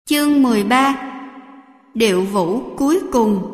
Chương 13. Điệu vũ cuối cùng.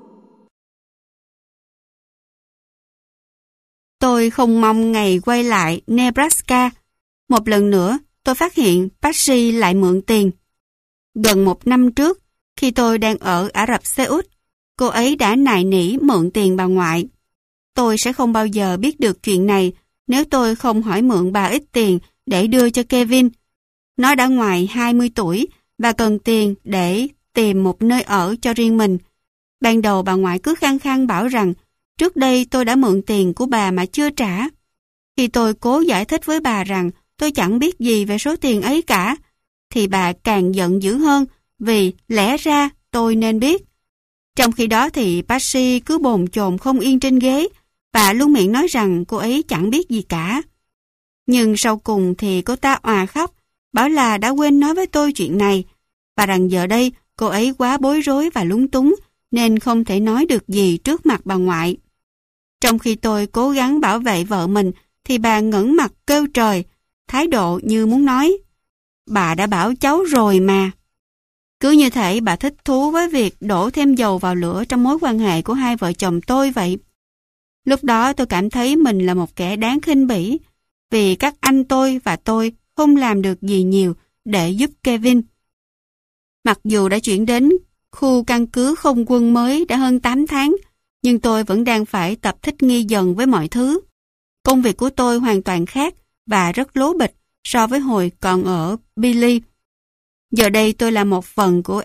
Tôi không mong ngày quay lại Nebraska. Một lần nữa, tôi phát hiện Patsy lại mượn tiền. Gần 1 năm trước, khi tôi đang ở Ả Rập Xê Út, cô ấy đã nài nỉ mượn tiền bà ngoại. Tôi sẽ không bao giờ biết được chuyện này nếu tôi không hỏi mượn bà ít tiền để đưa cho Kevin. Nó đã ngoài 20 tuổi và cần tiền để tìm một nơi ở cho riêng mình. Ban đầu bà ngoại cứ khăng khăng bảo rằng trước đây tôi đã mượn tiền của bà mà chưa trả. Khi tôi cố giải thích với bà rằng tôi chẳng biết gì về số tiền ấy cả, thì bà càng giận dữ hơn vì lẽ ra tôi nên biết. Trong khi đó thì Patsy cứ bồn chồn không yên trên ghế và luôn miệng nói rằng cô ấy chẳng biết gì cả. Nhưng sau cùng thì cô ta òa khóc, bảo là đã quên nói với tôi chuyện này, và rằng giờ đây cô ấy quá bối rối và lúng túng nên không thể nói được gì trước mặt bà ngoại. Trong khi tôi cố gắng bảo vệ vợ mình thì bà ngẩng mặt kêu trời, thái độ như muốn nói: "Bà đã bảo cháu rồi mà." Cứ như thể bà thích thú với việc đổ thêm dầu vào lửa trong mối quan hệ của hai vợ chồng tôi vậy. Lúc đó tôi cảm thấy mình là một kẻ đáng khinh bỉ, vì các anh tôi và tôi không làm được gì nhiều để giúp Kevin. Mặc dù đã chuyển đến khu căn cứ không quân mới đã hơn 8 tháng, nhưng tôi vẫn đang phải tập thích nghi dần với mọi thứ. Công việc của tôi hoàn toàn khác và rất lố bịch so với hồi còn ở Billy. Giờ đây tôi là một phần của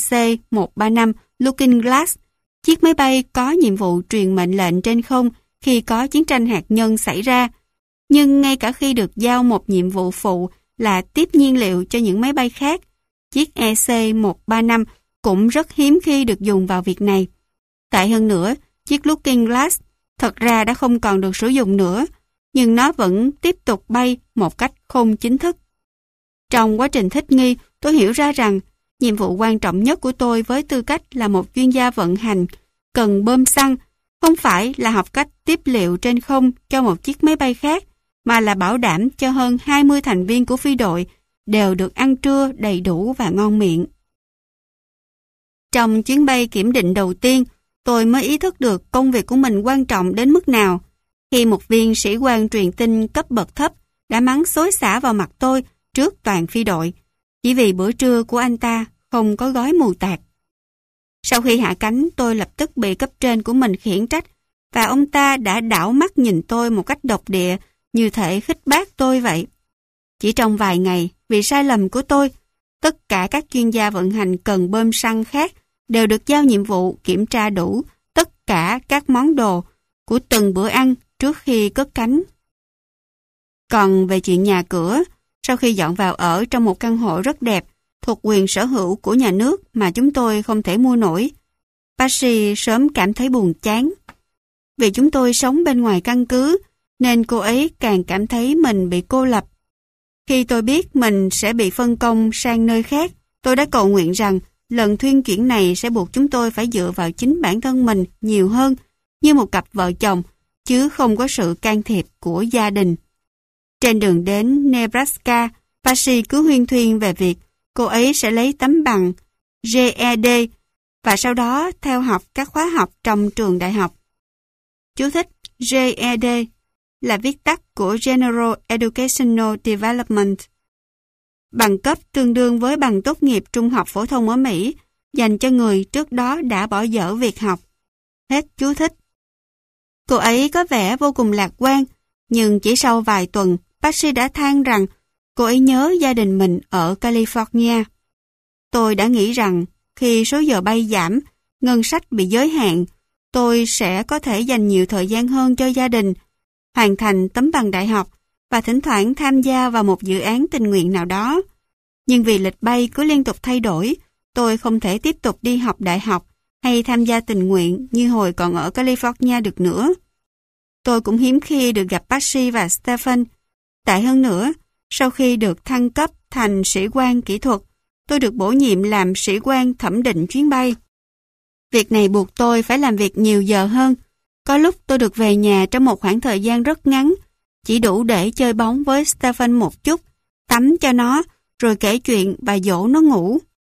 EC-135 Looking Glass, chiếc máy bay có nhiệm vụ truyền mệnh lệnh trên không khi có chiến tranh hạt nhân xảy ra. Nhưng ngay cả khi được giao một nhiệm vụ phụ là tiếp nhiên liệu cho những máy bay khác, chiếc EC-135 cũng rất hiếm khi được dùng vào việc này. Tệ hơn nữa, chiếc Looking Glass thật ra đã không còn được sử dụng nữa, nhưng nó vẫn tiếp tục bay một cách không chính thức. Trong quá trình thích nghi, tôi hiểu ra rằng nhiệm vụ quan trọng nhất của tôi với tư cách là một chuyên gia vận hành cần bơm xăng không phải là học cách tiếp liệu trên không cho một chiếc máy bay khác, mà là bảo đảm cho hơn 20 thành viên của phi đội đều được ăn trưa đầy đủ và ngon miệng. Trong chuyến bay kiểm định đầu tiên, tôi mới ý thức được công việc của mình quan trọng đến mức nào, khi một viên sĩ quan truyền tin cấp bậc thấp đã mắng xối xả vào mặt tôi trước toàn phi đội, chỉ vì bữa trưa của anh ta không có gói mù tạt. Sau khi hạ cánh, tôi lập tức bị cấp trên của mình khiển trách, và ông ta đã đảo mắt nhìn tôi một cách độc địa, như thể khích bác tôi vậy. Chỉ trong vài ngày, vì sai lầm của tôi, tất cả các chuyên gia vận hành cần bơm xăng khác đều được giao nhiệm vụ kiểm tra đủ tất cả các món đồ của từng bữa ăn trước khi cất cánh. Còn về chuyện nhà cửa, sau khi dọn vào ở trong một căn hộ rất đẹp thuộc quyền sở hữu của nhà nước mà chúng tôi không thể mua nổi, Patsy sớm cảm thấy buồn chán. Vì chúng tôi sống bên ngoài căn cứ, nên cô ấy càng cảm thấy mình bị cô lập. Khi tôi biết mình sẽ bị phân công sang nơi khác, tôi đã cầu nguyện rằng lần thuyên chuyển này sẽ buộc chúng tôi phải dựa vào chính bản thân mình nhiều hơn, như một cặp vợ chồng, chứ không có sự can thiệp của gia đình. Trên đường đến Nebraska, Patsy cứ huyên thuyên về việc cô ấy sẽ lấy tấm bằng GED và sau đó theo học các khóa học trong trường đại học. Chú thích: GED là viết tắt của General Educational Development, bằng cấp tương đương với bằng tốt nghiệp trung học phổ thông ở Mỹ, dành cho người trước đó đã bỏ dở việc học. Hết chú thích. Cô ấy có vẻ vô cùng lạc quan, nhưng chỉ sau vài tuần, Patsy đã than rằng cô ấy nhớ gia đình mình ở California. Tôi đã nghĩ rằng khi số giờ bay giảm, ngân sách bị giới hạn, tôi sẽ có thể dành nhiều thời gian hơn cho gia đình, hoàn thành tấm bằng đại học và thỉnh thoảng tham gia vào một dự án tình nguyện nào đó. Nhưng vì lịch bay cứ liên tục thay đổi, tôi không thể tiếp tục đi học đại học hay tham gia tình nguyện như hồi còn ở California được nữa. Tôi cũng hiếm khi được gặp Patsy và Stephen. Tệ hơn nữa, sau khi được thăng cấp thành sĩ quan kỹ thuật, tôi được bổ nhiệm làm sĩ quan thẩm định chuyến bay. Việc này buộc tôi phải làm việc nhiều giờ hơn. Có lúc tôi được về nhà trong một khoảng thời gian rất ngắn, chỉ đủ để chơi bóng với Stephen một chút, tắm cho nó, rồi kể chuyện và dỗ nó ngủ.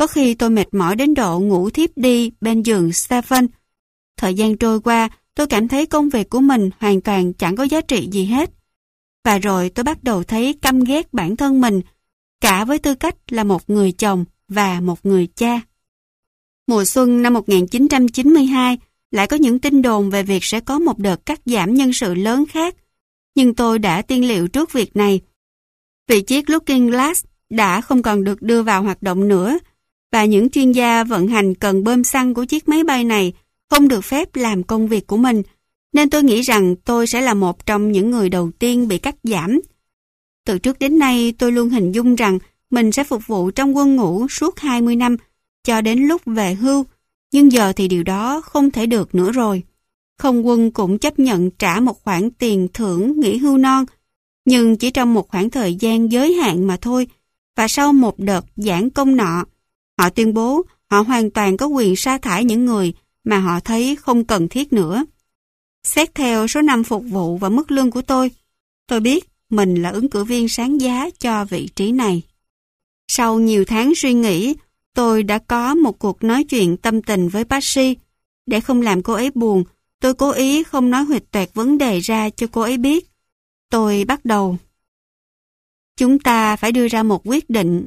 Có khi tôi mệt mỏi đến độ ngủ thiếp đi bên giường Stephen. Thời gian trôi qua, tôi cảm thấy công việc của mình hoàn toàn chẳng có giá trị gì hết. Và rồi tôi bắt đầu thấy căm ghét bản thân mình, cả với tư cách là một người chồng và một người cha. Mùa xuân năm 1992 lại có những tin đồn về việc sẽ có một đợt cắt giảm nhân sự lớn khác. Nhưng tôi đã tiên liệu trước việc này. Vì chiếc Looking Glass đã không còn được đưa vào hoạt động nữa, và những chuyên gia vận hành cần bơm xăng của chiếc máy bay này không được phép làm công việc của mình, nên tôi nghĩ rằng tôi sẽ là một trong những người đầu tiên bị cắt giảm. Từ trước đến nay tôi luôn hình dung rằng mình sẽ phục vụ trong quân ngũ suốt 20 năm cho đến lúc về hưu, nhưng giờ thì điều đó không thể được nữa rồi. Không quân cũng chấp nhận trả một khoản tiền thưởng nghỉ hưu non, nhưng chỉ trong một khoảng thời gian giới hạn mà thôi, và sau một đợt giãn công nọ, họ tuyên bố họ hoàn toàn có quyền sa thải những người mà họ thấy không cần thiết nữa. Xét theo số năm phục vụ và mức lương của tôi biết mình là ứng cử viên sáng giá cho vị trí này. Sau nhiều tháng suy nghĩ, tôi đã có một cuộc nói chuyện tâm tình với Patsy. Để không làm cô ấy buồn, tôi cố ý không nói huỵch toẹt vấn đề ra cho cô ấy biết. Tôi bắt đầu. Chúng ta phải đưa ra một quyết định.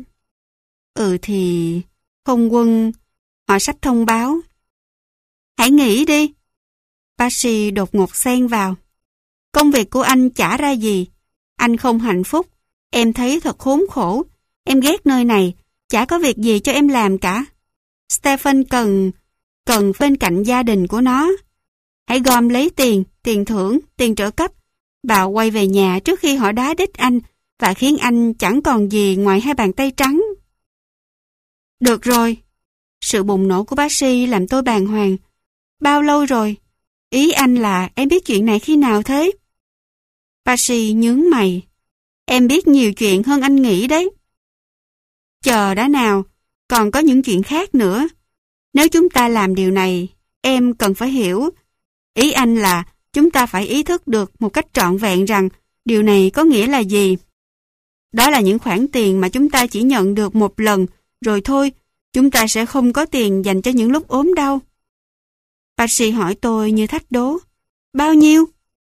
Thì không quân, họ sắp thông báo. Hãy nghĩ đi. Patsy đột ngột xen vào. Công việc của anh chả ra gì. Anh không hạnh phúc. Em thấy thật khốn khổ. Em ghét nơi này. Chả có việc gì cho em làm cả. Stephen cần bên cạnh gia đình của nó. Hãy gom lấy tiền thưởng, tiền trợ cấp và quay về nhà trước khi họ đá đít anh và khiến anh chẳng còn gì ngoài hai bàn tay trắng. Được rồi. Sự bùng nổ của Patsy làm tôi bàng hoàng. Bao lâu rồi? Ý anh là em biết chuyện này khi nào thế? Patsy nhướng mày. Em biết nhiều chuyện hơn anh nghĩ đấy. Chờ đã nào, còn có những chuyện khác nữa. Nếu chúng ta làm điều này, em cần phải hiểu. Ý anh là chúng ta phải ý thức được một cách trọn vẹn rằng điều này có nghĩa là gì. Đó là những khoản tiền mà chúng ta chỉ nhận được một lần, rồi thôi, chúng ta sẽ không có tiền dành cho những lúc ốm đau. Patsy hỏi tôi như thách đố. Bao nhiêu?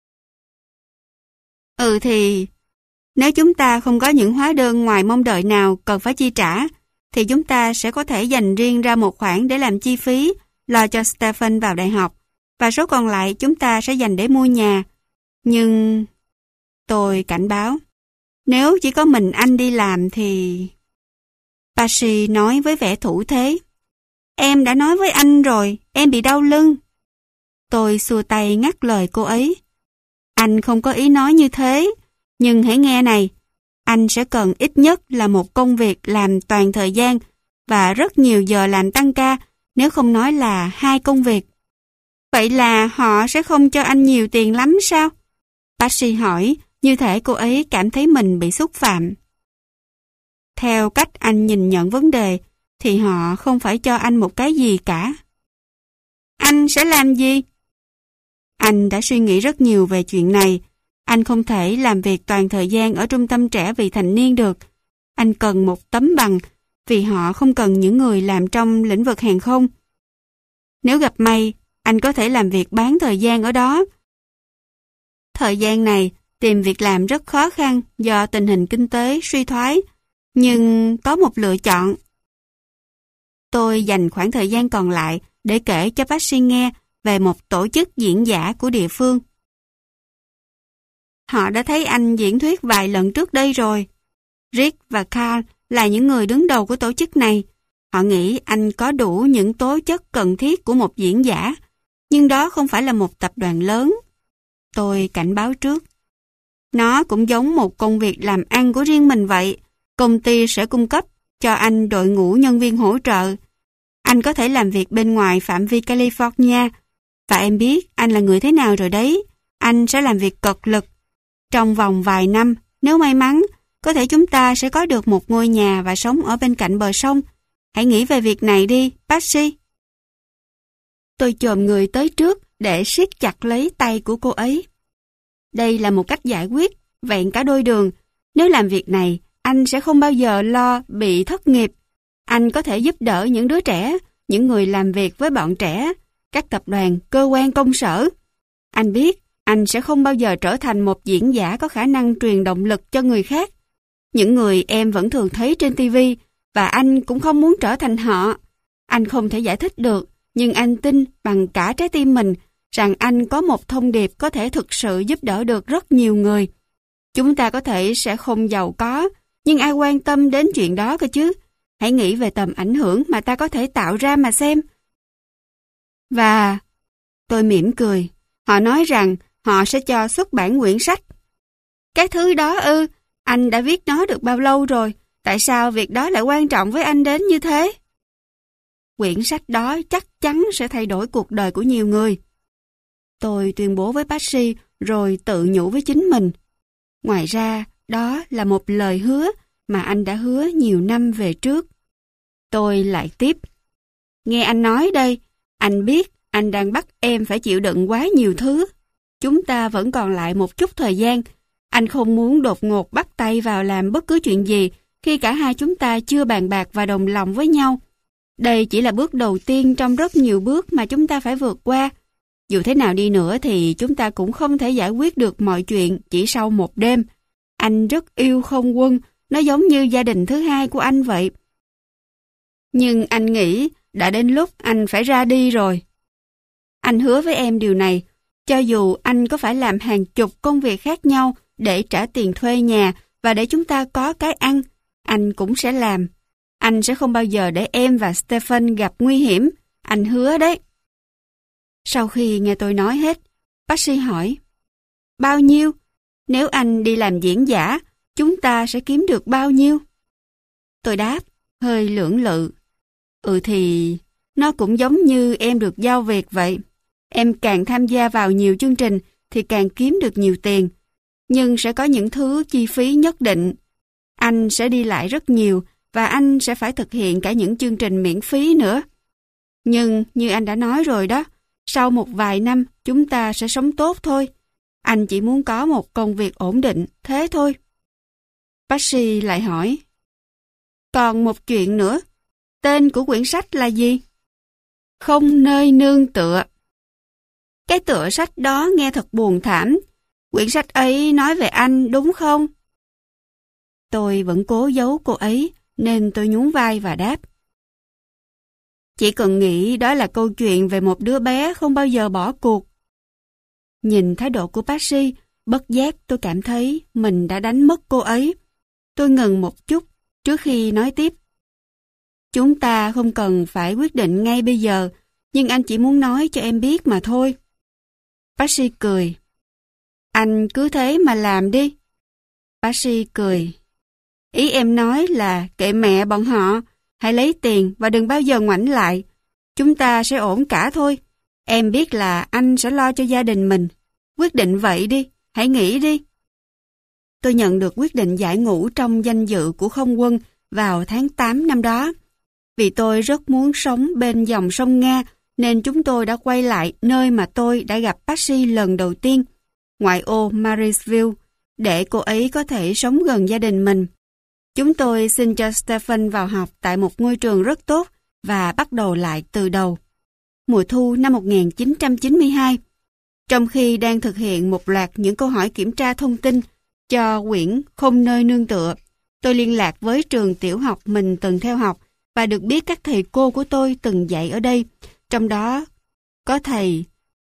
Thì nếu chúng ta không có những hóa đơn ngoài mong đợi nào cần phải chi trả, thì chúng ta sẽ có thể dành riêng ra một khoản để làm chi phí, lo cho Stephen vào đại học, và số còn lại chúng ta sẽ dành để mua nhà. Nhưng... Tôi cảnh báo, nếu chỉ có mình anh đi làm thì... Patsy nói với vẻ thủ thế. Em đã nói với anh rồi, em bị đau lưng. Tôi xua tay ngắt lời cô ấy. Anh không có ý nói như thế, nhưng hãy nghe này. Anh sẽ cần ít nhất là một công việc làm toàn thời gian và rất nhiều giờ làm tăng ca, nếu không nói là 2 công việc. Vậy là họ sẽ không cho anh nhiều tiền lắm sao? Patsy hỏi, như thể cô ấy cảm thấy mình bị xúc phạm. Theo cách anh nhìn nhận vấn đề, thì họ không phải cho anh một cái gì cả. Anh sẽ làm gì? Anh đã suy nghĩ rất nhiều về chuyện này. Anh không thể làm việc toàn thời gian ở trung tâm trẻ vị thành niên được. Anh cần một tấm bằng, vì họ không cần những người làm trong lĩnh vực hàng không. Nếu gặp may, anh có thể làm việc bán thời gian ở đó. Thời gian này, tìm việc làm rất khó khăn do tình hình kinh tế suy thoái, nhưng có một lựa chọn. Tôi dành khoảng thời gian còn lại để kể cho Patsy nghe về một tổ chức diễn giả của địa phương. Họ đã thấy anh diễn thuyết vài lần trước đây rồi. Rick và Carl là những người đứng đầu của tổ chức này. Họ nghĩ anh có đủ những tố chất cần thiết của một diễn giả, nhưng đó không phải là một tập đoàn lớn. Tôi cảnh báo trước. Nó cũng giống một công việc làm ăn của riêng mình vậy. Công ty sẽ cung cấp cho anh đội ngũ nhân viên hỗ trợ. Anh có thể làm việc bên ngoài phạm vi California. Và em biết anh là người thế nào rồi đấy. Anh sẽ làm việc cật lực. Trong vòng vài năm, nếu may mắn, có thể chúng ta sẽ có được một ngôi nhà và sống ở bên cạnh bờ sông. Hãy nghĩ về việc này đi, Patsy. Tôi chồm người tới trước để siết chặt lấy tay của cô ấy. Đây là một cách giải quyết, vẹn cả đôi đường. Nếu làm việc này, anh sẽ không bao giờ lo bị thất nghiệp. Anh có thể giúp đỡ những đứa trẻ, những người làm việc với bọn trẻ, các tập đoàn, cơ quan công sở. Anh biết anh sẽ không bao giờ trở thành một diễn giả có khả năng truyền động lực cho người khác. Những người em vẫn thường thấy trên TV, và anh cũng không muốn trở thành họ. Anh không thể giải thích được, nhưng anh tin bằng cả trái tim mình rằng anh có một thông điệp có thể thực sự giúp đỡ được rất nhiều người. Chúng ta có thể sẽ không giàu có, nhưng ai quan tâm đến chuyện đó cơ chứ? Hãy nghĩ về tầm ảnh hưởng mà ta có thể tạo ra mà xem. Và tôi mỉm cười. Họ nói rằng họ sẽ cho xuất bản quyển sách. Cái thứ đó ư? Anh đã viết nó được bao lâu rồi? Tại sao việc đó lại quan trọng với anh đến như thế? Quyển sách đó chắc chắn sẽ thay đổi cuộc đời của nhiều người. Tôi tuyên bố với Patsy rồi tự nhủ với chính mình. Ngoài ra, đó là một lời hứa mà anh đã hứa nhiều năm về trước. Tôi lại tiếp. Nghe anh nói đây, anh biết anh đang bắt em phải chịu đựng quá nhiều thứ. Chúng ta vẫn còn lại một chút thời gian. Anh không muốn đột ngột bắt tay vào làm bất cứ chuyện gì khi cả hai chúng ta chưa bàn bạc và đồng lòng với nhau. Đây chỉ là bước đầu tiên trong rất nhiều bước mà chúng ta phải vượt qua. Dù thế nào đi nữa thì chúng ta cũng không thể giải quyết được mọi chuyện chỉ sau một đêm. Anh rất yêu Không Quân, nó giống như gia đình thứ hai của anh vậy. Nhưng anh nghĩ đã đến lúc anh phải ra đi rồi. Anh hứa với em điều này, cho dù anh có phải làm hàng chục công việc khác nhau để trả tiền thuê nhà và để chúng ta có cái ăn, anh cũng sẽ làm. Anh sẽ không bao giờ để em và Stephen gặp nguy hiểm, anh hứa đấy. Sau khi nghe tôi nói hết, Patsy hỏi, bao nhiêu? Nếu anh đi làm diễn giả, chúng ta sẽ kiếm được bao nhiêu? Tôi đáp, hơi lưỡng lự. Thì nó cũng giống như em được giao việc vậy. Em càng tham gia vào nhiều chương trình thì càng kiếm được nhiều tiền. Nhưng sẽ có những thứ chi phí nhất định. Anh sẽ đi lại rất nhiều và anh sẽ phải thực hiện cả những chương trình miễn phí nữa. Nhưng như anh đã nói rồi đó, sau một vài năm chúng ta sẽ sống tốt thôi. Anh chỉ muốn có một công việc ổn định, thế thôi. Patsy lại hỏi, còn một chuyện nữa, tên của quyển sách là gì? Không nơi nương tựa. Cái tựa sách đó nghe thật buồn thảm. Quyển sách ấy nói về anh đúng không? Tôi vẫn cố giấu cô ấy, nên tôi nhún vai và đáp. Chỉ cần nghĩ đó là câu chuyện về một đứa bé không bao giờ bỏ cuộc. Nhìn thái độ của Patsy, bất giác tôi cảm thấy mình đã đánh mất cô ấy. Tôi ngừng một chút trước khi nói tiếp. Chúng ta không cần phải quyết định ngay bây giờ, nhưng anh chỉ muốn nói cho em biết mà thôi. Patsy cười. Anh cứ thế mà làm đi. Patsy cười. Ý em nói là kệ mẹ bọn họ, hãy lấy tiền và đừng bao giờ ngoảnh lại. Chúng ta sẽ ổn cả thôi. Em biết là anh sẽ lo cho gia đình mình. Quyết định vậy đi, hãy nghĩ đi. Tôi nhận được quyết định giải ngũ trong danh dự của Không Quân vào tháng 8 năm đó. Vì tôi rất muốn sống bên dòng sông Nga, nên chúng tôi đã quay lại nơi mà tôi đã gặp Patsy lần đầu tiên, ngoại ô Marysville, để cô ấy có thể sống gần gia đình mình. Chúng tôi xin cho Stephen vào học tại một ngôi trường rất tốt và bắt đầu lại từ đầu. Mùa thu năm 1992, trong khi đang thực hiện một loạt những câu hỏi kiểm tra thông tin cho quyển Không nơi nương tựa, tôi liên lạc với trường tiểu học mình từng theo học và được biết các thầy cô của tôi từng dạy ở đây, trong đó có thầy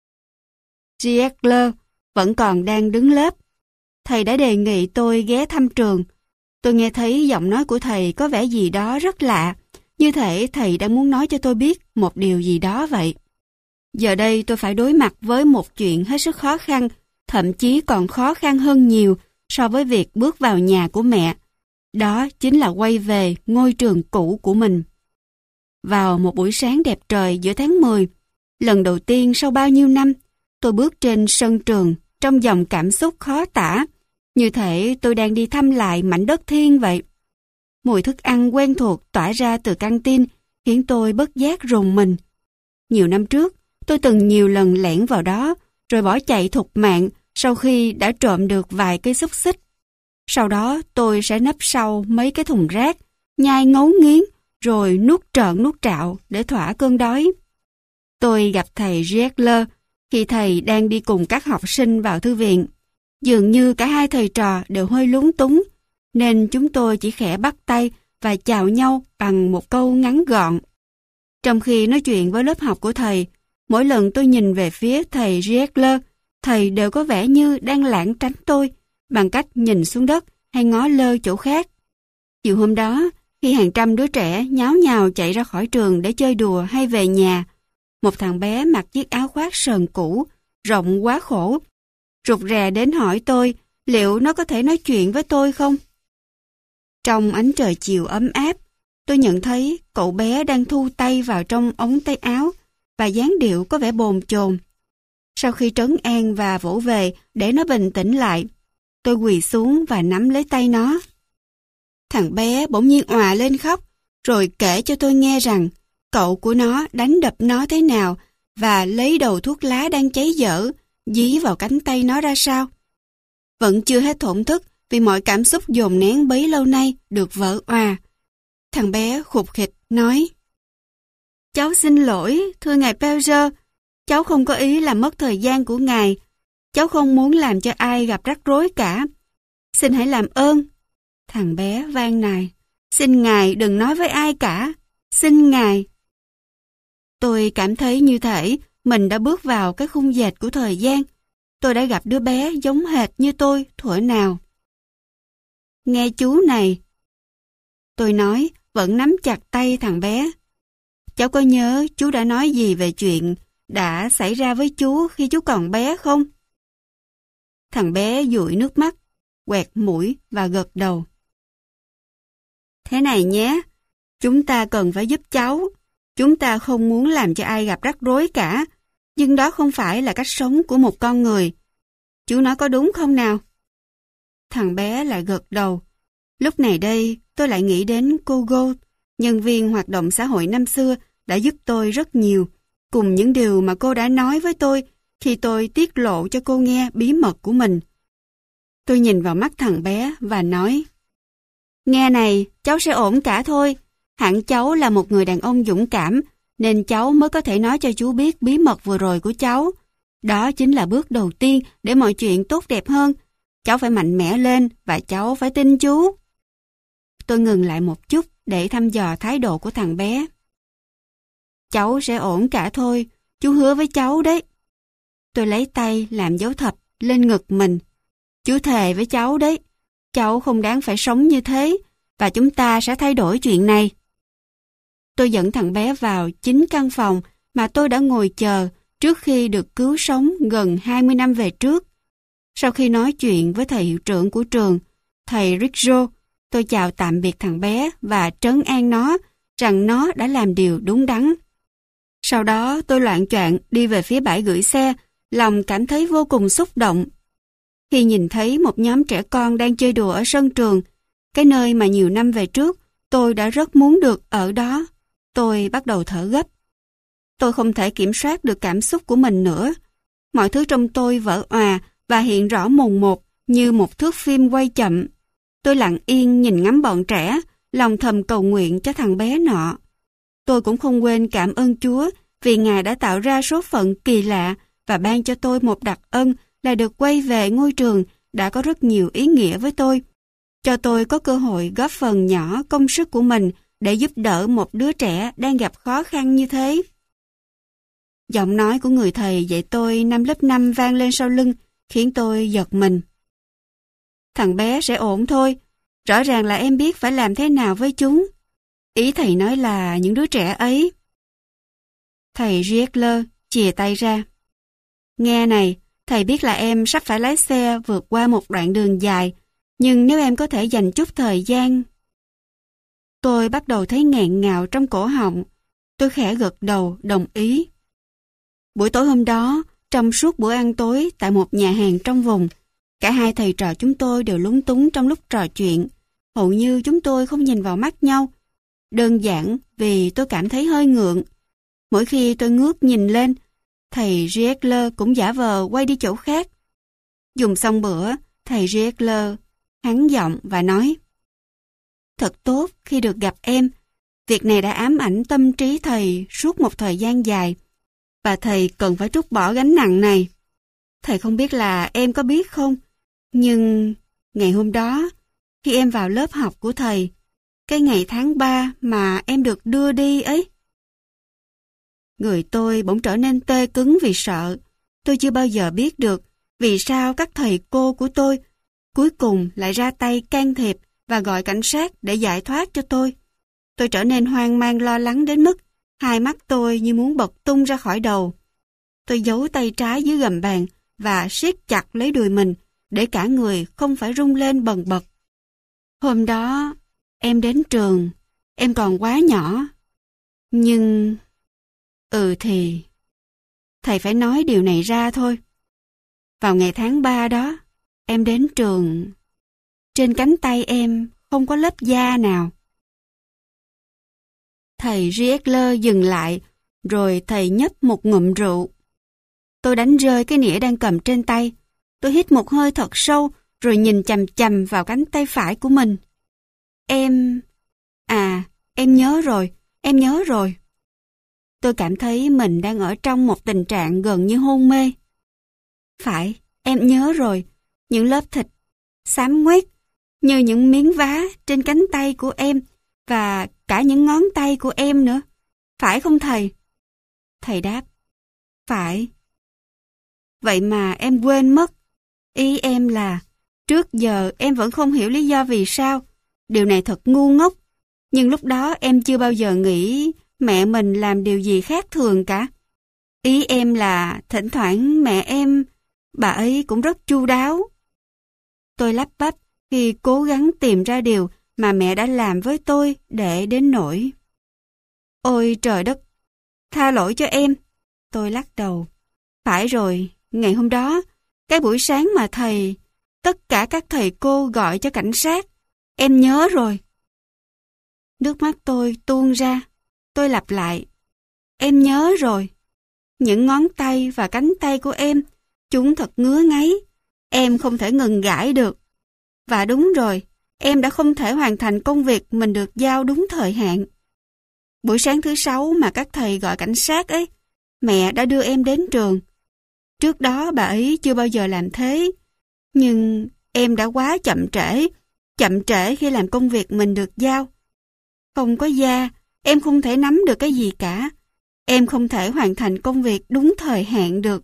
Ziegler vẫn còn đang đứng lớp. Thầy đã đề nghị tôi ghé thăm trường. Tôi nghe thấy giọng nói của thầy có vẻ gì đó rất lạ, như thể thầy đang muốn nói cho tôi biết một điều gì đó vậy. Giờ đây tôi phải đối mặt với một chuyện hết sức khó khăn, thậm chí còn khó khăn hơn nhiều so với việc bước vào nhà của mẹ. Đó chính là quay về ngôi trường cũ của mình. Vào một buổi sáng đẹp trời giữa tháng 10, lần đầu tiên sau bao nhiêu năm, tôi bước trên sân trường trong dòng cảm xúc khó tả, như thể tôi đang đi thăm lại mảnh đất thiên vậy. Mùi thức ăn quen thuộc tỏa ra từ căng tin khiến tôi bất giác rùng mình. Nhiều năm trước, tôi từng nhiều lần lẻn vào đó, rồi bỏ chạy thục mạng sau khi đã trộm được vài cây xúc xích. Sau đó tôi sẽ nấp sau mấy cái thùng rác, nhai ngấu nghiến, rồi nuốt trợn nuốt trạo để thỏa cơn đói. Tôi gặp thầy Riegler khi thầy đang đi cùng các học sinh vào thư viện. Dường như cả hai thầy trò đều hơi lúng túng, nên chúng tôi chỉ khẽ bắt tay và chào nhau bằng một câu ngắn gọn. Trong khi nói chuyện với lớp học của thầy, mỗi lần tôi nhìn về phía thầy Riegler, thầy đều có vẻ như đang lảng tránh tôi bằng cách nhìn xuống đất hay ngó lơ chỗ khác. Chiều hôm đó, khi hàng trăm đứa trẻ nháo nhào chạy ra khỏi trường để chơi đùa hay về nhà, một thằng bé mặc chiếc áo khoác sờn cũ, rộng quá khổ, rụt rè đến hỏi tôi liệu nó có thể nói chuyện với tôi không. Trong ánh trời chiều ấm áp, tôi nhận thấy cậu bé đang thu tay vào trong ống tay áo và dáng điệu có vẻ bồn chồn. Sau khi trấn an và vỗ về để nó bình tĩnh lại, tôi quỳ xuống và nắm lấy tay nó. Thằng bé bỗng nhiên òa lên khóc, rồi kể cho tôi nghe rằng cậu của nó đánh đập nó thế nào và lấy đầu thuốc lá đang cháy dở, dí vào cánh tay nó ra sao. Vẫn chưa hết thổn thức vì mọi cảm xúc dồn nén bấy lâu nay được vỡ òa. Thằng bé khục khịch nói: "Cháu xin lỗi, thưa ngài Pelger, cháu không có ý làm mất thời gian của ngài. Cháu không muốn làm cho ai gặp rắc rối cả. Xin hãy làm ơn." Thằng bé van nài: "Xin ngài đừng nói với ai cả. Xin ngài." Tôi cảm thấy như thể mình đã bước vào cái khung dệt của thời gian. Tôi đã gặp đứa bé giống hệt như tôi thuở nào. "Nghe chú này," tôi nói, vẫn nắm chặt tay thằng bé. "Cháu có nhớ chú đã nói gì về chuyện đã xảy ra với chú khi chú còn bé không?" Thằng bé dụi nước mắt, quẹt mũi và gật đầu. "Thế này nhé, chúng ta cần phải giúp cháu. Chúng ta không muốn làm cho ai gặp rắc rối cả, nhưng đó không phải là cách sống của một con người. Chú nói có đúng không nào?" Thằng bé lại gật đầu. Lúc này đây, tôi lại nghĩ đến cô Gold, nhân viên hoạt động xã hội năm xưa đã giúp tôi rất nhiều, cùng những điều mà cô đã nói với tôi khi tôi tiết lộ cho cô nghe bí mật của mình. Tôi nhìn vào mắt thằng bé và nói: "Nghe này, cháu sẽ ổn cả thôi. Hẳn cháu là một người đàn ông dũng cảm, nên cháu mới có thể nói cho chú biết bí mật vừa rồi của cháu. Đó chính là bước đầu tiên để mọi chuyện tốt đẹp hơn. Cháu phải mạnh mẽ lên và cháu phải tin chú." Tôi ngừng lại một chút để thăm dò thái độ của thằng bé. "Cháu sẽ ổn cả thôi, chú hứa với cháu đấy." Tôi lấy tay làm dấu thập lên ngực mình. "Chú thề với cháu đấy, cháu không đáng phải sống như thế, và chúng ta sẽ thay đổi chuyện này." Tôi dẫn thằng bé vào chính căn phòng mà tôi đã ngồi chờ trước khi được cứu sống gần 20 năm về trước. Sau khi nói chuyện với thầy hiệu trưởng của trường, thầy Riggio, tôi chào tạm biệt thằng bé và trấn an nó rằng nó đã làm điều đúng đắn. Sau đó tôi loạng choạng đi về phía bãi gửi xe, lòng cảm thấy vô cùng xúc động. Khi nhìn thấy một nhóm trẻ con đang chơi đùa ở sân trường, cái nơi mà nhiều năm về trước tôi đã rất muốn được ở đó, tôi bắt đầu thở gấp. Tôi không thể kiểm soát được cảm xúc của mình nữa. Mọi thứ trong tôi vỡ òa và hiện rõ mồn một như một thước phim quay chậm. Tôi lặng yên nhìn ngắm bọn trẻ, lòng thầm cầu nguyện cho thằng bé nọ. Tôi cũng không quên cảm ơn Chúa vì Ngài đã tạo ra số phận kỳ lạ và ban cho tôi một đặc ân là được quay về ngôi trường đã có rất nhiều ý nghĩa với tôi. Cho tôi có cơ hội góp phần nhỏ công sức của mình để giúp đỡ một đứa trẻ đang gặp khó khăn như thế. Giọng nói của người thầy dạy tôi năm lớp 5 vang lên sau lưng, khiến tôi giật mình. "Thằng bé sẽ ổn thôi, rõ ràng là em biết phải làm thế nào với chúng." Ý thầy nói là những đứa trẻ ấy. Thầy Riegler chìa tay ra. "Nghe này, thầy biết là em sắp phải lái xe vượt qua một đoạn đường dài, nhưng nếu em có thể dành chút thời gian..." Tôi bắt đầu thấy nghẹn ngào trong cổ họng. Tôi khẽ gật đầu đồng ý. Buổi tối hôm đó, trong suốt bữa ăn tối tại một nhà hàng trong vùng, cả hai thầy trò chúng tôi đều lúng túng trong lúc trò chuyện. Hầu như chúng tôi không nhìn vào mắt nhau. Đơn giản vì tôi cảm thấy hơi ngượng. Mỗi khi tôi ngước nhìn lên, thầy Riegler cũng giả vờ quay đi chỗ khác. Dùng xong bữa, thầy Riegler hắn giọng và nói: "Thật tốt khi được gặp em. Việc này đã ám ảnh tâm trí thầy suốt một thời gian dài, và thầy cần phải trút bỏ gánh nặng này. Thầy không biết là em có biết không, nhưng ngày hôm đó, khi em vào lớp học của thầy, cái ngày tháng 3 mà em được đưa đi ấy. Người tôi bỗng trở nên tê cứng vì sợ. Tôi chưa bao giờ biết được vì sao các thầy cô của tôi cuối cùng lại ra tay can thiệp và gọi cảnh sát để giải thoát cho tôi. Tôi trở nên hoang mang lo lắng đến mức hai mắt tôi như muốn bật tung ra khỏi đầu. Tôi giấu tay trái dưới gầm bàn và siết chặt lấy đùi mình để cả người không phải rung lên bần bật. Hôm đó, em đến trường, em còn quá nhỏ. Nhưng... thì... Thầy phải nói điều này ra thôi. Vào ngày tháng 3 đó, em đến trường. Trên cánh tay em không có lớp da nào. Thầy Riegler dừng lại, rồi thầy nhấp một ngụm rượu. Tôi đánh rơi cái nĩa đang cầm trên tay. Tôi hít một hơi thật sâu, rồi nhìn chằm chằm vào cánh tay phải của mình. Em nhớ rồi. Tôi cảm thấy mình đang ở trong một tình trạng gần như hôn mê. Phải, em nhớ rồi. Những lớp thịt xám ngoét như những miếng vá trên cánh tay của em và cả những ngón tay của em nữa. Phải không thầy? Thầy đáp, phải. Vậy mà em quên mất. Ý em là trước giờ em vẫn không hiểu lý do vì sao. Điều này thật ngu ngốc. Nhưng lúc đó em chưa bao giờ nghĩ mẹ mình làm điều gì khác thường cả. Ý em là thỉnh thoảng mẹ em, bà ấy cũng rất chu đáo. Tôi lắp bắp khi cố gắng tìm ra điều mà mẹ đã làm với tôi để đến nỗi. Ôi trời đất, tha lỗi cho em. Tôi lắc đầu. Phải rồi, ngày hôm đó, cái buổi sáng mà tất cả các thầy cô gọi cho cảnh sát. Em nhớ rồi. Nước mắt tôi tuôn ra. Tôi lặp lại. Em nhớ rồi. Những ngón tay và cánh tay của em, chúng thật ngứa ngáy. Em không thể ngừng gãi được. Và đúng rồi, em đã không thể hoàn thành công việc mình được giao đúng thời hạn. Buổi sáng thứ 6 mà các thầy gọi cảnh sát ấy, mẹ đã đưa em đến trường. Trước đó bà ấy chưa bao giờ làm thế. Nhưng em đã quá chậm trễ khi làm công việc mình được giao. Không có da, em không thể nắm được cái gì cả. Em không thể hoàn thành công việc đúng thời hạn được.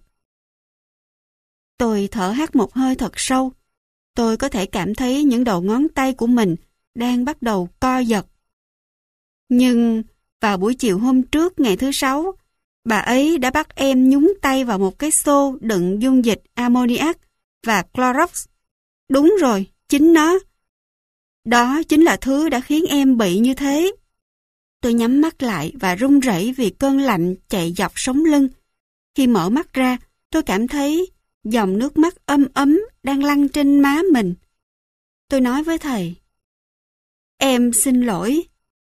Tôi thở hắt một hơi thật sâu. Tôi có thể cảm thấy những đầu ngón tay của mình đang bắt đầu co giật. Nhưng vào buổi chiều hôm trước ngày thứ 6, bà ấy đã bắt em nhúng tay vào một cái xô đựng dung dịch ammoniac và Clorox. Đúng rồi, chính nó. Đó chính là thứ đã khiến em bị như thế. Tôi nhắm mắt lại và run rẩy vì cơn lạnh chạy dọc sống lưng. Khi mở mắt ra, tôi cảm thấy dòng nước mắt ấm ấm đang lăn trên má mình. Tôi nói với thầy. Em xin lỗi.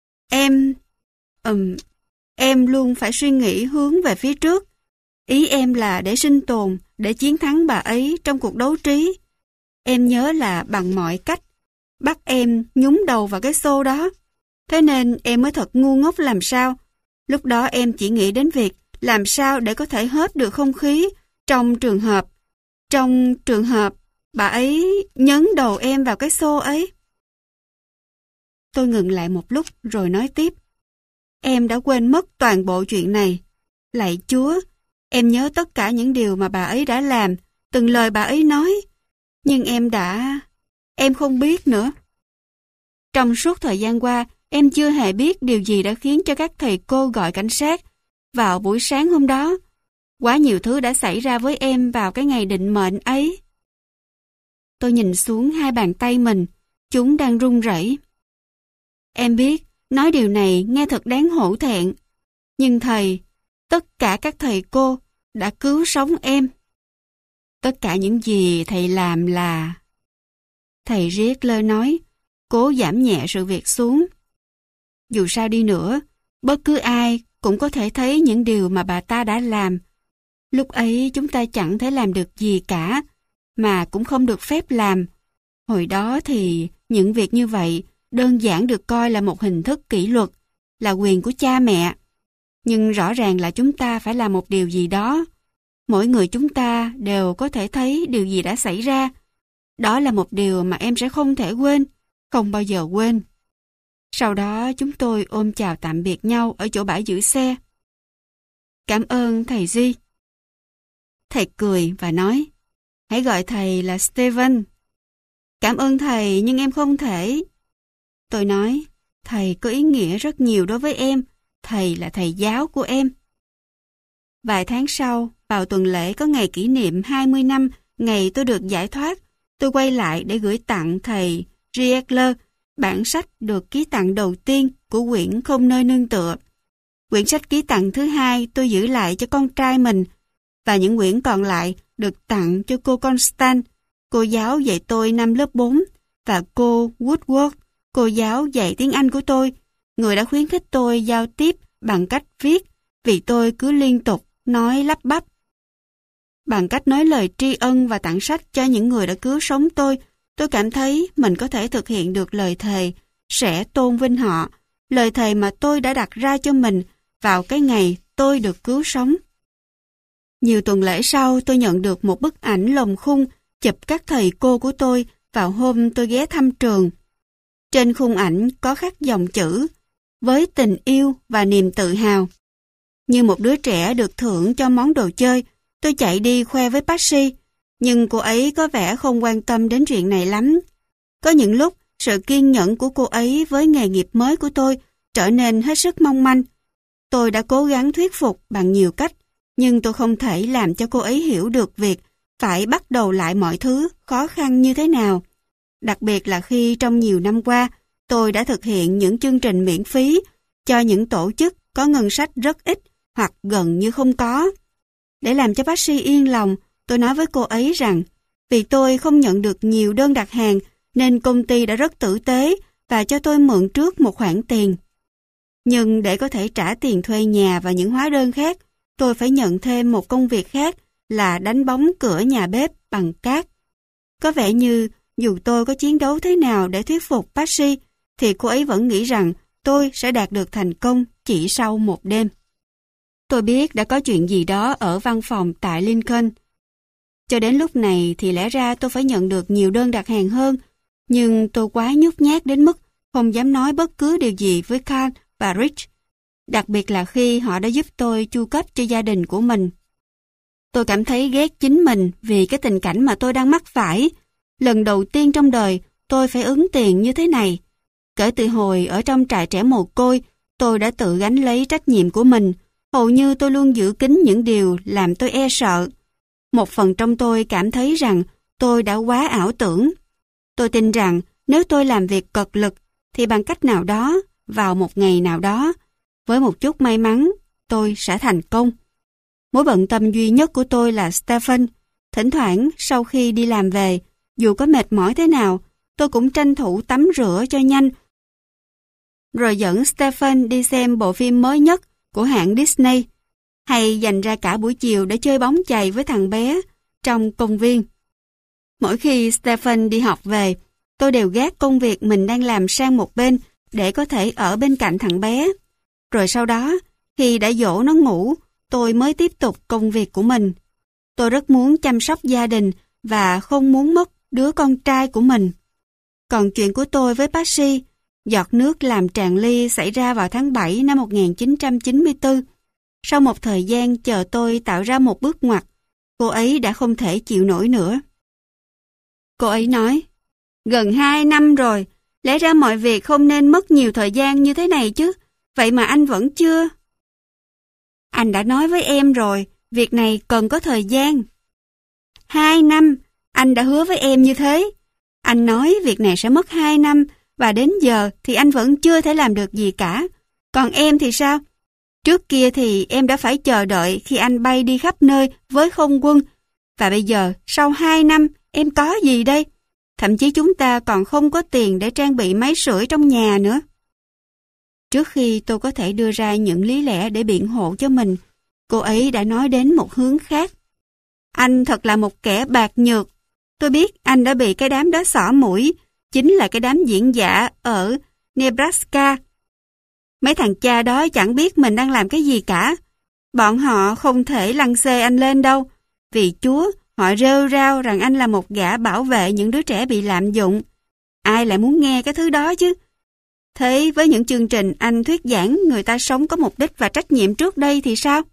Em luôn phải suy nghĩ hướng về phía trước. Ý em là để sinh tồn, để chiến thắng bà ấy trong cuộc đấu trí. Em nhớ là bằng mọi cách, bắt em nhúng đầu vào cái xô đó. Thế nên em mới thật ngu ngốc làm sao. Lúc đó em chỉ nghĩ đến việc làm sao để có thể hớp được không khí trong trường hợp bà ấy nhấn đầu em vào cái xô ấy. Tôi ngừng lại một lúc rồi nói tiếp. Em đã quên mất toàn bộ chuyện này. Lạy Chúa, em nhớ tất cả những điều mà bà ấy đã làm, từng lời bà ấy nói. Nhưng em không biết nữa. Trong suốt thời gian qua, em chưa hề biết điều gì đã khiến cho các thầy cô gọi cảnh sát vào buổi sáng hôm đó. Quá nhiều thứ đã xảy ra với em vào cái ngày định mệnh ấy. Tôi nhìn xuống hai bàn tay mình, chúng đang run rẩy. Em biết, nói điều này nghe thật đáng hổ thẹn. Nhưng tất cả các thầy cô đã cứu sống em. Tất cả những gì thầy làm là... Thầy Riegler nói, cố giảm nhẹ sự việc xuống. Dù sao đi nữa, bất cứ ai cũng có thể thấy những điều mà bà ta đã làm. Lúc ấy chúng ta chẳng thể làm được gì cả, mà cũng không được phép làm. Hồi đó thì những việc như vậy đơn giản được coi là một hình thức kỷ luật, là quyền của cha mẹ. Nhưng rõ ràng là chúng ta phải làm một điều gì đó. Mỗi người chúng ta đều có thể thấy điều gì đã xảy ra. Đó là một điều mà em sẽ không thể quên, không bao giờ quên. Sau đó chúng tôi ôm chào tạm biệt nhau ở chỗ bãi giữ xe. Cảm ơn thầy Duy. Thầy cười và nói, hãy gọi thầy là Stephen. Cảm ơn thầy nhưng em không thể. Tôi nói, thầy có ý nghĩa rất nhiều đối với em, thầy là thầy giáo của em. Vài tháng sau, vào tuần lễ có ngày kỷ niệm 20 năm ngày tôi được giải thoát, tôi quay lại để gửi tặng thầy Riegler bản sách được ký tặng đầu tiên của quyển Không nơi nương tựa. Quyển sách ký tặng thứ hai tôi giữ lại cho con trai mình, và những quyển còn lại được tặng cho cô Constance, cô giáo dạy tôi năm lớp 4, và cô Woodward, cô giáo dạy tiếng Anh của tôi, người đã khuyến khích tôi giao tiếp bằng cách viết, vì tôi cứ liên tục nói lắp bắp. Bằng cách nói lời tri ân và tặng sách cho những người đã cứu sống tôi cảm thấy mình có thể thực hiện được lời thề sẽ tôn vinh họ, lời thề mà tôi đã đặt ra cho mình vào cái ngày tôi được cứu sống. Nhiều tuần lễ sau, tôi nhận được một bức ảnh lồng khung chụp các thầy cô của tôi vào hôm tôi ghé thăm trường. Trên khung ảnh có khắc dòng chữ với tình yêu và niềm tự hào. Như một đứa trẻ được thưởng cho món đồ chơi, tôi chạy đi khoe với Patsy, nhưng cô ấy có vẻ không quan tâm đến chuyện này lắm. Có những lúc, sự kiên nhẫn của cô ấy với nghề nghiệp mới của tôi trở nên hết sức mong manh. Tôi đã cố gắng thuyết phục bằng nhiều cách, nhưng tôi không thể làm cho cô ấy hiểu được việc phải bắt đầu lại mọi thứ khó khăn như thế nào. Đặc biệt là khi trong nhiều năm qua, tôi đã thực hiện những chương trình miễn phí cho những tổ chức có ngân sách rất ít hoặc gần như không có. Để làm cho Patsy yên lòng, tôi nói với cô ấy rằng vì tôi không nhận được nhiều đơn đặt hàng nên công ty đã rất tử tế và cho tôi mượn trước một khoản tiền. Nhưng để có thể trả tiền thuê nhà và những hóa đơn khác, tôi phải nhận thêm một công việc khác là đánh bóng cửa nhà bếp bằng cát. Có vẻ như dù tôi có chiến đấu thế nào để thuyết phục Patsy, thì cô ấy vẫn nghĩ rằng tôi sẽ đạt được thành công chỉ sau một đêm. Tôi biết đã có chuyện gì đó ở văn phòng tại Lincoln. Cho đến lúc này thì lẽ ra tôi phải nhận được nhiều đơn đặt hàng hơn, nhưng tôi quá nhút nhát đến mức không dám nói bất cứ điều gì với Carl và Rich, đặc biệt là khi họ đã giúp tôi chu cấp cho gia đình của mình. Tôi cảm thấy ghét chính mình vì cái tình cảnh mà tôi đang mắc phải. Lần đầu tiên trong đời tôi phải ứng tiền như thế này. Kể từ hồi ở trong trại trẻ mồ côi, tôi đã tự gánh lấy trách nhiệm của mình. Hầu như tôi luôn giữ kín những điều làm tôi e sợ. Một phần trong tôi cảm thấy rằng tôi đã quá ảo tưởng. Tôi tin rằng nếu tôi làm việc cật lực thì bằng cách nào đó, vào một ngày nào đó, với một chút may mắn, tôi sẽ thành công. Mối bận tâm duy nhất của tôi là Stephen. Thỉnh thoảng sau khi đi làm về, dù có mệt mỏi thế nào, tôi cũng tranh thủ tắm rửa cho nhanh, rồi dẫn Stephen đi xem bộ phim mới nhất của hãng Disney, hay dành ra cả buổi chiều để chơi bóng chày với thằng bé trong công viên. Mỗi khi Stephen đi học về, tôi đều gác công việc mình đang làm sang một bên để có thể ở bên cạnh thằng bé. Rồi sau đó, khi đã dỗ nó ngủ, tôi mới tiếp tục công việc của mình. Tôi rất muốn chăm sóc gia đình và không muốn mất đứa con trai của mình. Còn chuyện của tôi với Patsy, giọt nước làm tràn ly xảy ra vào tháng 7 năm 1994. Sau một thời gian chờ tôi tạo ra một bước ngoặt, cô ấy đã không thể chịu nổi nữa. Cô ấy nói, gần 2 năm rồi, lẽ ra mọi việc không nên mất nhiều thời gian như thế này chứ, vậy mà anh vẫn chưa. Anh đã nói với em rồi, việc này cần có thời gian. 2 năm, anh đã hứa với em như thế. Anh nói việc này sẽ mất 2 năm, và đến giờ thì anh vẫn chưa thể làm được gì cả. Còn em thì sao? Trước kia thì em đã phải chờ đợi khi anh bay đi khắp nơi với không quân. Và bây giờ, sau 2 năm, em có gì đây? Thậm chí chúng ta còn không có tiền để trang bị máy sưởi trong nhà nữa. Trước khi tôi có thể đưa ra những lý lẽ để biện hộ cho mình, cô ấy đã nói đến một hướng khác. Anh thật là một kẻ bạc nhược. Tôi biết anh đã bị cái đám đó xỏ mũi, chính là cái đám diễn giả ở Nebraska. Mấy thằng cha đó chẳng biết mình đang làm cái gì cả. Bọn họ không thể lăng xê anh lên đâu. Vì Chúa, họ rêu rao rằng anh là một gã bảo vệ những đứa trẻ bị lạm dụng. Ai lại muốn nghe cái thứ đó chứ? Thế với những chương trình anh thuyết giảng người ta sống có mục đích và trách nhiệm trước đây thì sao?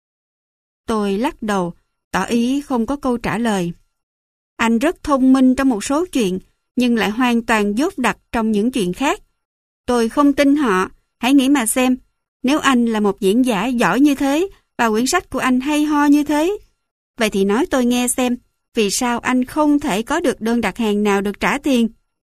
Tôi lắc đầu, tỏ ý không có câu trả lời. Anh rất thông minh trong một số chuyện, nhưng lại hoàn toàn dốt đặc trong những chuyện khác. Tôi không tin họ. Hãy nghĩ mà xem, nếu anh là một diễn giả giỏi như thế và quyển sách của anh hay ho như thế, vậy thì nói tôi nghe xem, vì sao anh không thể có được đơn đặt hàng nào được trả tiền?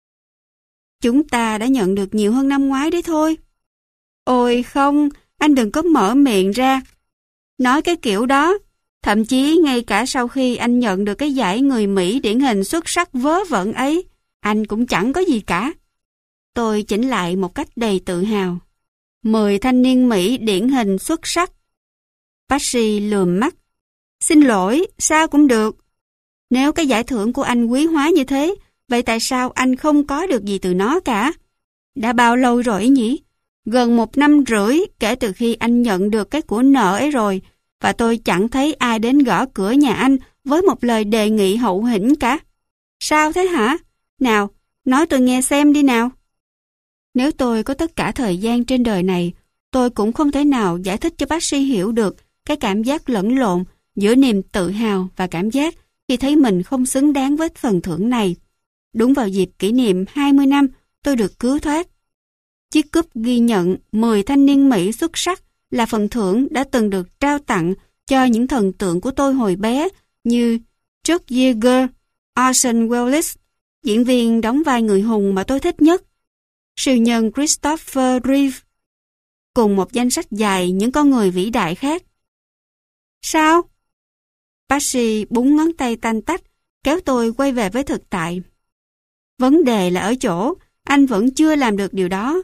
Chúng ta đã nhận được nhiều hơn năm ngoái đấy thôi. Ôi không, anh đừng có mở miệng ra. Nói cái kiểu đó, thậm chí ngay cả sau khi anh nhận được cái giải người Mỹ điển hình xuất sắc vớ vẩn ấy, anh cũng chẳng có gì cả. Tôi chỉnh lại một cách đầy tự hào. 10 thanh niên Mỹ điển hình xuất sắc. Patsy lườm mắt. Xin lỗi, sao cũng được. Nếu cái giải thưởng của anh quý hóa như thế, vậy tại sao anh không có được gì từ nó cả? Đã bao lâu rồi nhỉ? Gần 1 năm rưỡi kể từ khi anh nhận được cái của nợ ấy rồi, và tôi chẳng thấy ai đến gõ cửa nhà anh với một lời đề nghị hậu hĩnh cả. Sao thế hả? Nào, nói tôi nghe xem đi nào. Nếu tôi có tất cả thời gian trên đời này, tôi cũng không thể nào giải thích cho bác sĩ hiểu được cái cảm giác lẫn lộn giữa niềm tự hào và cảm giác khi thấy mình không xứng đáng với phần thưởng này. Đúng vào dịp kỷ niệm 20 năm tôi được cứu thoát. Chiếc cúp ghi nhận 10 thanh niên Mỹ xuất sắc là phần thưởng đã từng được trao tặng cho những thần tượng của tôi hồi bé như Chuck Yeager, Orson Welles, diễn viên đóng vai người hùng mà tôi thích nhất, siêu nhân Christopher Reeve, cùng một danh sách dài những con người vĩ đại khác. Sao? Patsy búng ngón tay tanh tách, kéo tôi quay về với thực tại. Vấn đề là ở chỗ, anh vẫn chưa làm được điều đó.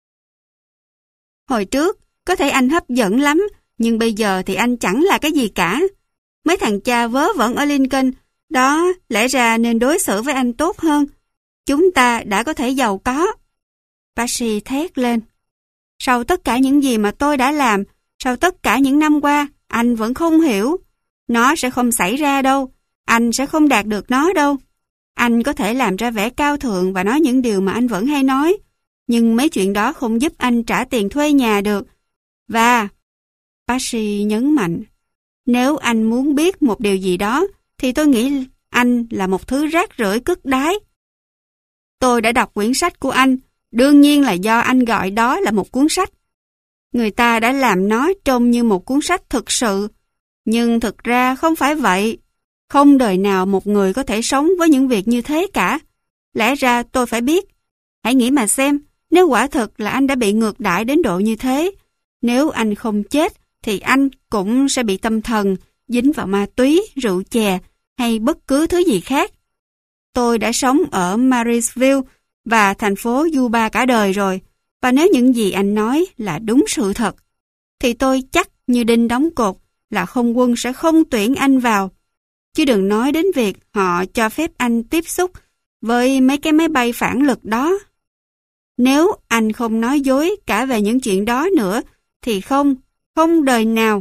Hồi trước, có thể anh hấp dẫn lắm, nhưng bây giờ thì anh chẳng là cái gì cả. Mấy thằng cha vớ vẩn ở Lincoln, đó lẽ ra nên đối xử với anh tốt hơn. Chúng ta đã có thể giàu có. Patsy thét lên. Sau tất cả những gì mà tôi đã làm, sau tất cả những năm qua, anh vẫn không hiểu. Nó sẽ không xảy ra đâu. Anh sẽ không đạt được nó đâu. Anh có thể làm ra vẻ cao thượng và nói những điều mà anh vẫn hay nói. Nhưng mấy chuyện đó không giúp anh trả tiền thuê nhà được. Và, Patsy nhấn mạnh, nếu anh muốn biết một điều gì đó, thì tôi nghĩ anh là một thứ rác rưởi cứt đáy. Tôi đã đọc quyển sách của anh, đương nhiên là do anh gọi đó là một cuốn sách. Người ta đã làm nó trông như một cuốn sách thực sự, nhưng thực ra không phải vậy. Không đời nào một người có thể sống với những việc như thế cả. Lẽ ra tôi phải biết. Hãy nghĩ mà xem, nếu quả thực là anh đã bị ngược đãi đến độ như thế, nếu anh không chết, thì anh cũng sẽ bị tâm thần, dính vào ma túy, rượu chè hay bất cứ thứ gì khác. Tôi đã sống ở Marysville và thành phố Yuba cả đời rồi, và nếu những gì anh nói là đúng sự thật, thì tôi chắc như đinh đóng cột là không quân sẽ không tuyển anh vào. Chứ đừng nói đến việc họ cho phép anh tiếp xúc với mấy cái máy bay phản lực đó. Nếu anh không nói dối cả về những chuyện đó nữa, thì không đời nào.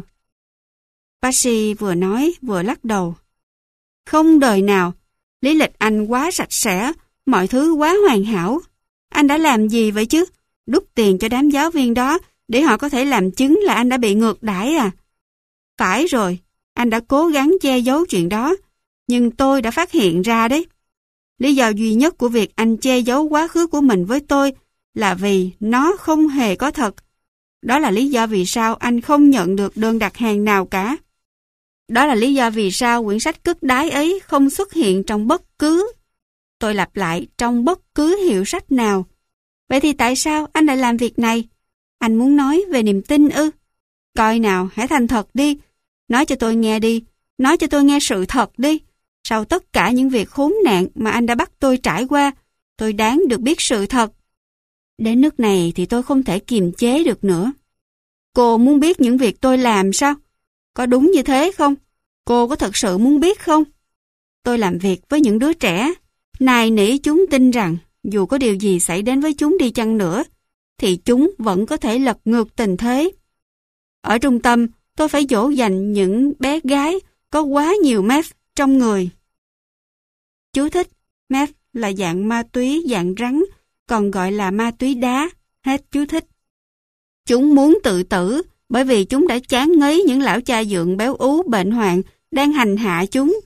Patsy vừa nói vừa lắc đầu. Không đời nào, lý lịch anh quá sạch sẽ, mọi thứ quá hoàn hảo. Anh đã làm gì vậy chứ? Đút tiền cho đám giáo viên đó để họ có thể làm chứng là anh đã bị ngược đãi à? Phải rồi, anh đã cố gắng che giấu chuyện đó, nhưng tôi đã phát hiện ra đấy. Lý do duy nhất của việc anh che giấu quá khứ của mình với tôi là vì nó không hề có thật. Đó là lý do vì sao anh không nhận được đơn đặt hàng nào cả. Đó là lý do vì sao quyển sách cứt đáy ấy không xuất hiện trong bất cứ, tôi lặp lại, trong bất cứ hiệu sách nào. Vậy thì tại sao anh lại làm việc này? Anh muốn nói về niềm tin ư? Coi nào, hãy thành thật đi. Nói cho tôi nghe đi. Nói cho tôi nghe sự thật đi. Sau tất cả những việc khốn nạn mà anh đã bắt tôi trải qua, tôi đáng được biết sự thật. Đến nước này thì tôi không thể kiềm chế được nữa. Cô muốn biết những việc tôi làm sao? Có đúng như thế không? Cô có thật sự muốn biết không? Tôi làm việc với những đứa trẻ, nài nỉ chúng tin rằng dù có điều gì xảy đến với chúng đi chăng nữa, thì chúng vẫn có thể lật ngược tình thế. Ở trung tâm, tôi phải dỗ dành những bé gái có quá nhiều meth trong người. Chú thích: meth là dạng ma túy dạng rắn, còn gọi là ma túy đá. Hết chú thích. Chúng muốn tự tử bởi vì chúng đã chán ngấy những lão cha dượng béo ú bệnh hoạn đang hành hạ chúng.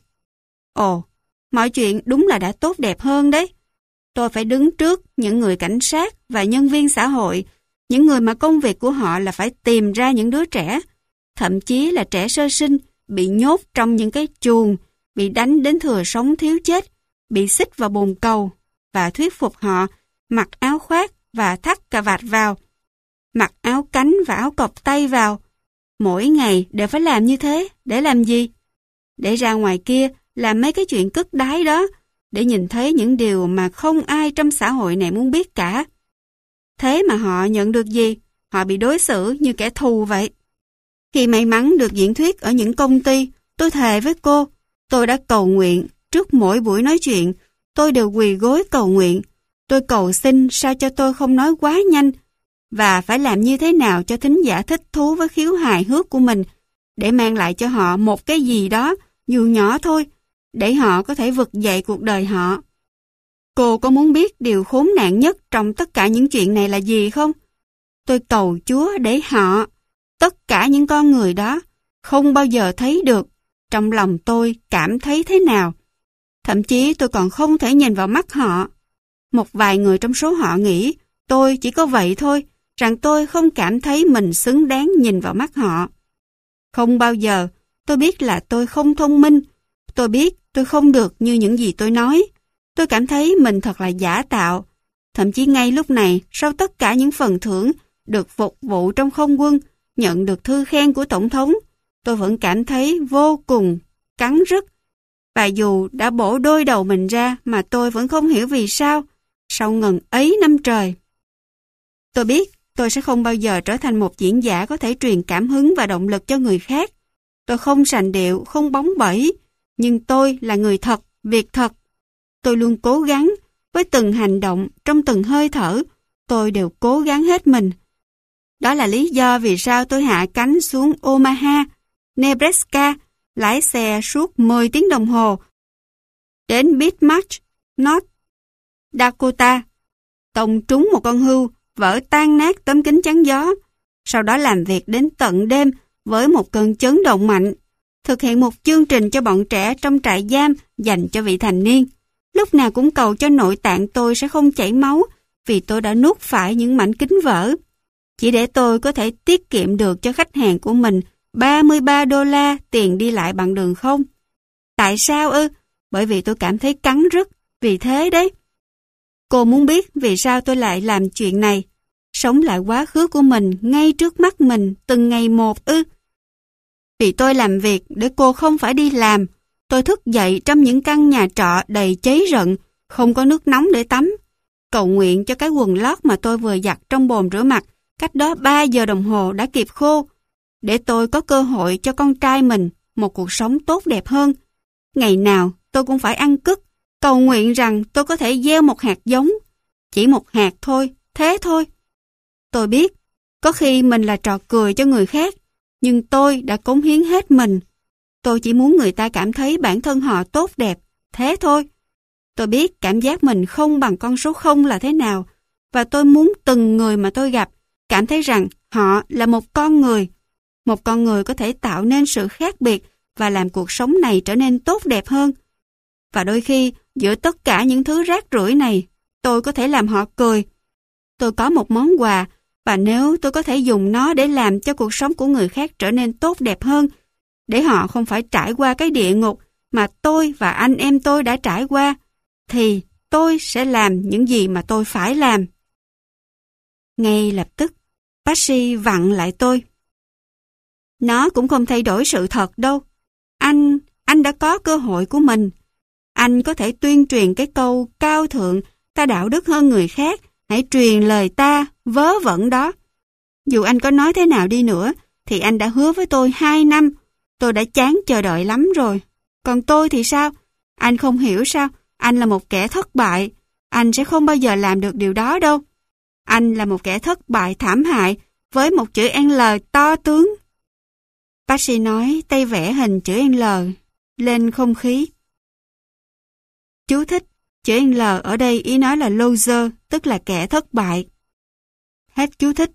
Ồ, mọi chuyện đúng là đã tốt đẹp hơn đấy. Tôi phải đứng trước những người cảnh sát và nhân viên xã hội, những người mà công việc của họ là phải tìm ra những đứa trẻ, thậm chí là trẻ sơ sinh, bị nhốt trong những cái chuồng, bị đánh đến thừa sống thiếu chết, bị xích vào bồn cầu, và thuyết phục họ mặc áo khoác và thắt cà vạt vào, mặc áo cánh và áo cộc tay vào. Mỗi ngày đều phải làm như thế, để làm gì? Để ra ngoài kia làm mấy cái chuyện cất đái đó, để nhìn thấy những điều mà không ai trong xã hội này muốn biết cả. Thế mà họ nhận được gì? Họ bị đối xử như kẻ thù vậy. Khi may mắn được diễn thuyết ở những công ty, tôi thề với cô, tôi đã cầu nguyện. Trước mỗi buổi nói chuyện, tôi đều quỳ gối cầu nguyện. Tôi cầu xin sao cho tôi không nói quá nhanh, và phải làm như thế nào cho thính giả thích thú với khiếu hài hước của mình, để mang lại cho họ một cái gì đó, dù nhỏ thôi, để họ có thể vực dậy cuộc đời họ. Cô có muốn biết điều khốn nạn nhất trong tất cả những chuyện này là gì không? Tôi cầu Chúa để họ, tất cả những con người đó, không bao giờ thấy được trong lòng tôi cảm thấy thế nào. Thậm chí tôi còn không thể nhìn vào mắt họ. Một vài người trong số họ nghĩ tôi chỉ có vậy thôi, rằng tôi không cảm thấy mình xứng đáng nhìn vào mắt họ. Không bao giờ. Tôi biết là tôi không thông minh. Tôi biết tôi không được như những gì tôi nói. Tôi cảm thấy mình thật là giả tạo. Thậm chí ngay lúc này, sau tất cả những phần thưởng, được phục vụ trong không quân, nhận được thư khen của Tổng thống, tôi vẫn cảm thấy vô cùng cắn rứt. Và dù đã bổ đôi đầu mình ra mà tôi vẫn không hiểu vì sao, sau ngần ấy năm trời. Tôi biết tôi sẽ không bao giờ trở thành một diễn giả có thể truyền cảm hứng và động lực cho người khác. Tôi không sành điệu, không bóng bẩy, nhưng tôi là người thật, việc thật. Tôi luôn cố gắng, với từng hành động, trong từng hơi thở, tôi đều cố gắng hết mình. Đó là lý do vì sao tôi hạ cánh xuống Omaha, Nebraska, lái xe suốt 10 tiếng đồng hồ, đến Bismarck, North Dakota, tông trúng một con hươu, vỡ tan nát tấm kính chắn gió, sau đó làm việc đến tận đêm với một cơn chấn động mạnh, thực hiện một chương trình cho bọn trẻ trong trại giam dành cho vị thành niên. Lúc nào cũng cầu cho nội tạng tôi sẽ không chảy máu vì tôi đã nuốt phải những mảnh kính vỡ. Chỉ để tôi có thể tiết kiệm được cho khách hàng của mình $33 tiền đi lại bằng đường không. Tại sao ư? Bởi vì tôi cảm thấy cắn rứt, vì thế đấy. Cô muốn biết vì sao tôi lại làm chuyện này? Sống lại quá khứ của mình ngay trước mắt mình từng ngày một ư? Vì tôi làm việc để cô không phải đi làm. Tôi thức dậy trong những căn nhà trọ đầy cháy rận, không có nước nóng để tắm. Cầu nguyện cho cái quần lót mà tôi vừa giặt trong bồn rửa mặt, cách đó 3 giờ đồng hồ đã kịp khô, để tôi có cơ hội cho con trai mình một cuộc sống tốt đẹp hơn. Ngày nào tôi cũng phải ăn cứt, cầu nguyện rằng tôi có thể gieo một hạt giống. Chỉ một hạt thôi, thế thôi. Tôi biết, có khi mình là trò cười cho người khác, nhưng tôi đã cống hiến hết mình. Tôi chỉ muốn người ta cảm thấy bản thân họ tốt đẹp, thế thôi. Tôi biết cảm giác mình không bằng con số 0 là thế nào, và tôi muốn từng người mà tôi gặp cảm thấy rằng họ là một con người. Một con người có thể tạo nên sự khác biệt và làm cuộc sống này trở nên tốt đẹp hơn. Và đôi khi, giữa tất cả những thứ rác rưởi này, tôi có thể làm họ cười. Tôi có một món quà, và nếu tôi có thể dùng nó để làm cho cuộc sống của người khác trở nên tốt đẹp hơn, để họ không phải trải qua cái địa ngục mà tôi và anh em tôi đã trải qua, thì tôi sẽ làm những gì mà tôi phải làm. Ngay lập tức, Patsy vặn lại tôi. Nó cũng không thay đổi sự thật đâu. Anh đã có cơ hội của mình. Anh có thể tuyên truyền cái câu cao thượng, ta đạo đức hơn người khác, hãy truyền lời ta vớ vẩn đó. Dù anh có nói thế nào đi nữa, thì anh đã hứa với tôi 2 năm. Tôi đã chán chờ đợi lắm rồi. Còn tôi thì sao? Anh không hiểu sao? Anh là một kẻ thất bại. Anh sẽ không bao giờ làm được điều đó đâu. Anh là một kẻ thất bại thảm hại với một chữ L to tướng. Bác sĩ nói, tay vẽ hình chữ L lên không khí. Chú thích, chữ L ở đây ý nói là loser, tức là kẻ thất bại. Hết chú thích.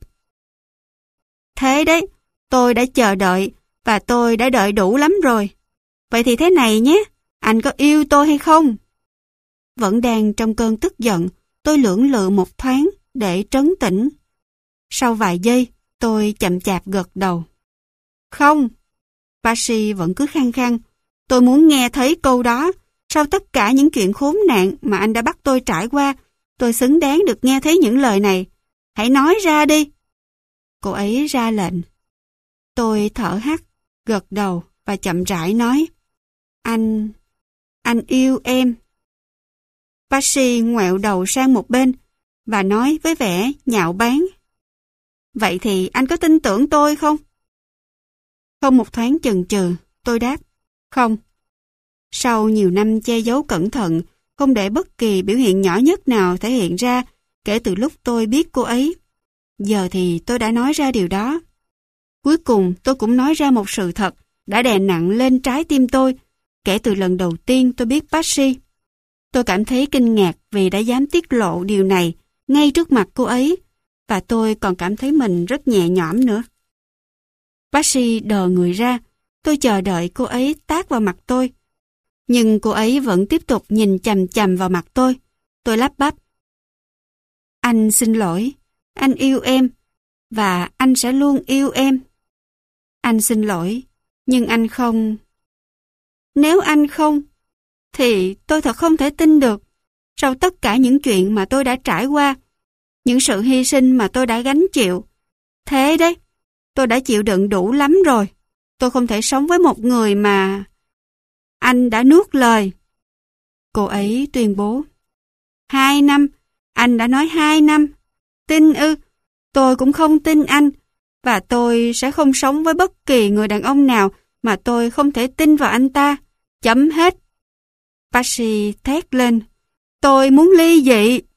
Thế đấy, tôi đã chờ đợi và tôi đã đợi đủ lắm rồi. Vậy thì thế này nhé, anh có yêu tôi hay không? Vẫn đang trong cơn tức giận, tôi lưỡng lự một thoáng để trấn tĩnh. Sau vài giây, tôi chậm chạp gật đầu. Không. Bác sĩ vẫn cứ khăng khăng. Tôi muốn nghe thấy câu đó. Sau tất cả những chuyện khốn nạn mà anh đã bắt tôi trải qua, tôi xứng đáng được nghe thấy những lời này. Hãy nói ra đi. Cô ấy ra lệnh. Tôi thở hắt, gật đầu và chậm rãi nói. Anh yêu em. Bác sĩ ngoẹo đầu sang một bên và nói với vẻ nhạo báng. Vậy thì anh có tin tưởng tôi không? Không một thoáng chần chừ, tôi đáp. Không. Sau nhiều năm che giấu cẩn thận, không để bất kỳ biểu hiện nhỏ nhất nào thể hiện ra kể từ lúc tôi biết cô ấy. Giờ thì tôi đã nói ra điều đó. Cuối cùng tôi cũng nói ra một sự thật đã đè nặng lên trái tim tôi kể từ lần đầu tiên tôi biết bác sĩ. Tôi cảm thấy kinh ngạc vì đã dám tiết lộ điều này ngay trước mặt cô ấy, và tôi còn cảm thấy mình rất nhẹ nhõm nữa. Bác sĩ đờ người ra, tôi chờ đợi cô ấy tát vào mặt tôi. Nhưng cô ấy vẫn tiếp tục nhìn chằm chằm vào mặt tôi. Tôi lắp bắp. Anh xin lỗi, anh yêu em, và anh sẽ luôn yêu em. Anh xin lỗi, nhưng anh không... Nếu anh không, thì tôi thật không thể tin được. Sau tất cả những chuyện mà tôi đã trải qua, những sự hy sinh mà tôi đã gánh chịu. Thế đấy, tôi đã chịu đựng đủ lắm rồi. Tôi không thể sống với một người mà... Anh đã nuốt lời. Cô ấy tuyên bố. 2 năm, anh đã nói 2 năm. Tin ư? Tôi cũng không tin anh. Và tôi sẽ không sống với bất kỳ người đàn ông nào mà tôi không thể tin vào anh ta. Chấm hết. Bác sĩ thét lên. Tôi muốn ly dị.